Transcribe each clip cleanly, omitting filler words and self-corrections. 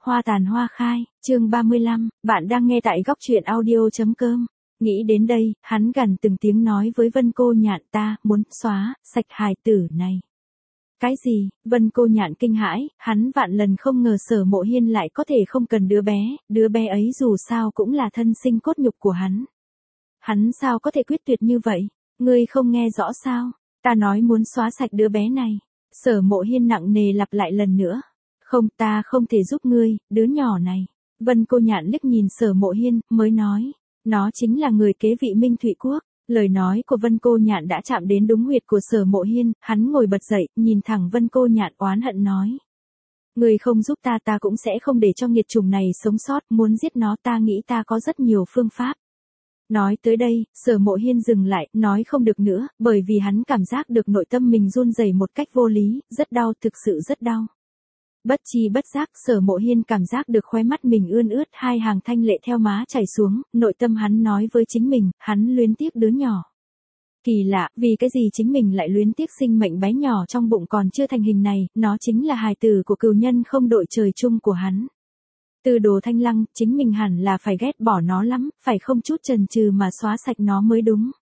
Hoa tàn hoa khai, chương 35, bạn đang nghe tại góc truyện audio.com. Nghĩ đến đây, hắn gằn từng tiếng nói với Vân Cô Nhạn, ta muốn xóa sạch hài tử này. Cái gì? Vân Cô Nhạn kinh hãi, hắn vạn lần không ngờ Sở Mộ Hiên lại có thể không cần đứa bé ấy dù sao cũng là thân sinh cốt nhục của hắn. Hắn sao có thể quyết tuyệt như vậy? Ngươi không nghe rõ sao? Ta nói muốn xóa sạch đứa bé này. Sở Mộ Hiên nặng nề lặp lại lần nữa. Không, ta không thể giúp ngươi, đứa nhỏ này. Vân Cô Nhạn liếc nhìn Sở Mộ Hiên, mới nói. Nó chính là người kế vị Minh Thụy Quốc. Lời nói của Vân Cô Nhạn đã chạm đến đúng huyệt của Sở Mộ Hiên, hắn ngồi bật dậy, nhìn thẳng Vân Cô Nhạn oán hận nói. Ngươi không giúp ta cũng sẽ không để cho nghiệt chủng này sống sót, muốn giết nó ta nghĩ ta có rất nhiều phương pháp. Nói tới đây, Sở Mộ Hiên dừng lại, nói không được nữa, bởi vì hắn cảm giác được nội tâm mình run rẩy một cách vô lý, rất đau, thực sự rất đau. Bất chi bất giác, Sở Mộ Hiên cảm giác được khóe mắt mình ươn ướt, hai hàng thanh lệ theo má chảy xuống, nội tâm hắn nói với chính mình, hắn luyến tiếc đứa nhỏ. Kỳ lạ, vì cái gì chính mình lại luyến tiếc sinh mệnh bé nhỏ trong bụng còn chưa thành hình này, nó chính là hài tử của cừu nhân không đội trời chung của hắn. Từ Đồ Thanh Lăng, chính mình hẳn là phải ghét bỏ nó lắm, phải không chút chần chừ mà xóa sạch nó mới đúng.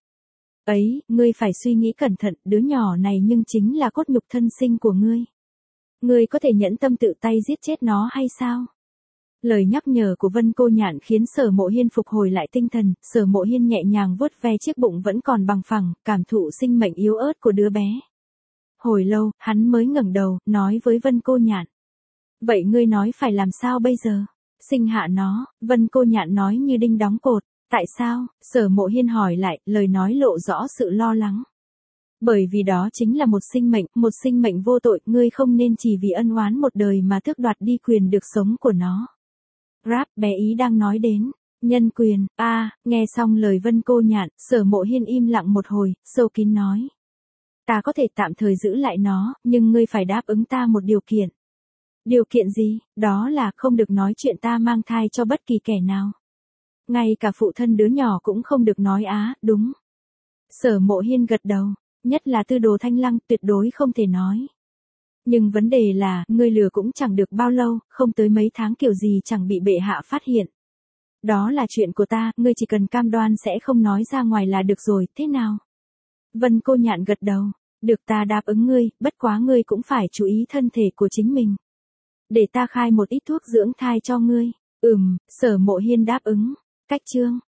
Ấy, ngươi phải suy nghĩ cẩn thận, đứa nhỏ này nhưng chính là cốt nhục thân sinh của ngươi. Ngươi có thể nhẫn tâm tự tay giết chết nó hay sao? Lời nhắc nhở của Vân Cô Nhạn khiến Sở Mộ Hiên phục hồi lại tinh thần, Sở Mộ Hiên nhẹ nhàng vuốt ve chiếc bụng vẫn còn bằng phẳng, cảm thụ sinh mệnh yếu ớt của đứa bé. Hồi lâu, hắn mới ngẩng đầu, nói với Vân Cô Nhạn. Vậy ngươi nói phải làm sao bây giờ? Sinh hạ nó, Vân Cô Nhạn nói như đinh đóng cột. Tại sao? Sở Mộ Hiên hỏi lại, lời nói lộ rõ sự lo lắng. Bởi vì đó chính là một sinh mệnh vô tội, ngươi không nên chỉ vì ân oán một đời mà tước đoạt đi quyền được sống của nó. Rap, bé ý đang nói đến. Nhân quyền, nghe xong lời Vân Cô Nhạn, Sở Mộ Hiên im lặng một hồi, sâu kín nói. Ta có thể tạm thời giữ lại nó, nhưng ngươi phải đáp ứng ta một điều kiện. Điều kiện gì? Đó là không được nói chuyện ta mang thai cho bất kỳ kẻ nào. Ngay cả phụ thân đứa nhỏ cũng không được nói đúng. Sở Mộ Hiên gật đầu, nhất là Tư Đồ Thanh Lăng tuyệt đối không thể nói. Nhưng vấn đề là, ngươi lừa cũng chẳng được bao lâu, không tới mấy tháng kiểu gì chẳng bị bệ hạ phát hiện. Đó là chuyện của ta, ngươi chỉ cần cam đoan sẽ không nói ra ngoài là được rồi, thế nào? Vân Cô Nhạn gật đầu, được ta đáp ứng ngươi, bất quá ngươi cũng phải chú ý thân thể của chính mình. Để ta khai một ít thuốc dưỡng thai cho ngươi. Sở Mộ Hiên đáp ứng. Cách chương